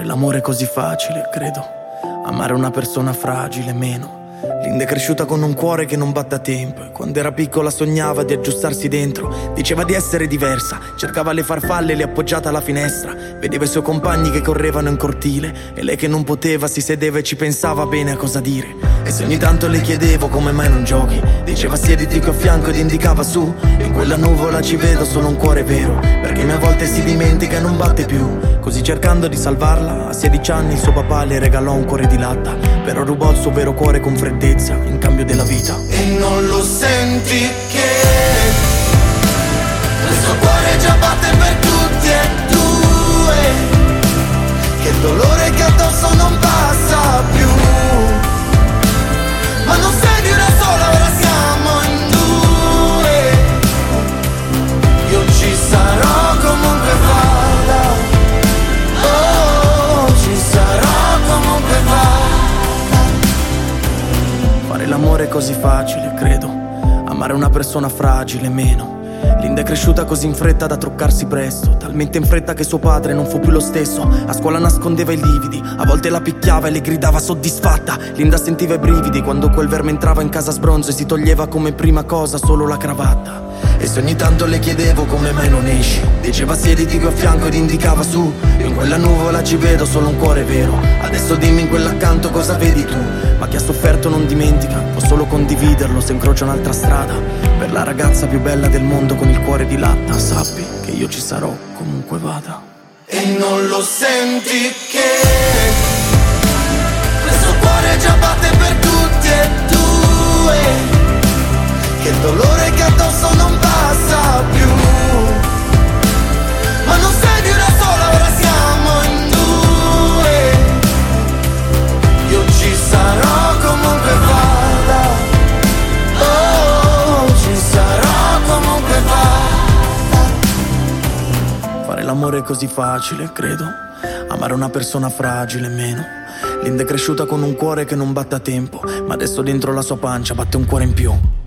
Fare l'amore è così facile, credo. Amare una persona fragile, meno. Linda è cresciuta con un cuore che non batte a tempo e quando era piccola sognava di aggiustarsi dentro. Diceva di essere diversa, cercava le farfalle lì appoggiata alla finestra. Vedeva i suoi compagni che correvano in cortile e lei che non poteva si sedeva e ci pensava bene a cosa dire. E se ogni tanto le chiedevo come mai non giochi, diceva siediti qui a fianco ed indicava su. In quella nuvola ci vedo solo un cuore vero, perché a volte si dimentica e non batte più. Così cercando di salvarla, a 16 anni il suo papà le regalò un cuore di latta, però rubò il suo vero cuore con freddezza in cambio della vita. E non lo senti che il suo cuore già batte per tutti e due, che il dolore che addosso non passa più. Ma non sei di una sola, ora siamo in due. Io ci sarò comunque vada, oh, ci sarò comunque vada. Fare l'amore è così facile, credo. Amare una persona fragile, meno. Linda è cresciuta così in fretta da truccarsi presto, talmente in fretta che suo padre non fu più lo stesso. A scuola nascondeva i lividi, a volte la picchiava e le gridava soddisfatta. Linda sentiva i brividi quando quel verme entrava in casa sbronzo e si toglieva come prima cosa solo la cravatta. E se ogni tanto le chiedevo come mai non esci, diceva siediti qui a fianco ed indicava su. Io in quella nuvola ci vedo solo un cuore vero, adesso dimmi in quell'accanto cosa vedi tu. Ma chi ha sofferto non dimentica, può solo condividerlo se incrocia un'altra strada. Per la ragazza più bella del mondo con il cuore di latta, sappi che io ci sarò comunque vada. E non lo senti che questo cuore già batte per tutti e due, che il dolore che addosso non passa più. Ma non sei di una sola, ora siamo in due. Io ci sarò comunque vada, oh, ci sarò comunque vada. Fare l'amore è così facile, credo. Amare una persona fragile, meno. Linda è cresciuta con un cuore che non batte a tempo, ma adesso dentro la sua pancia batte un cuore in più.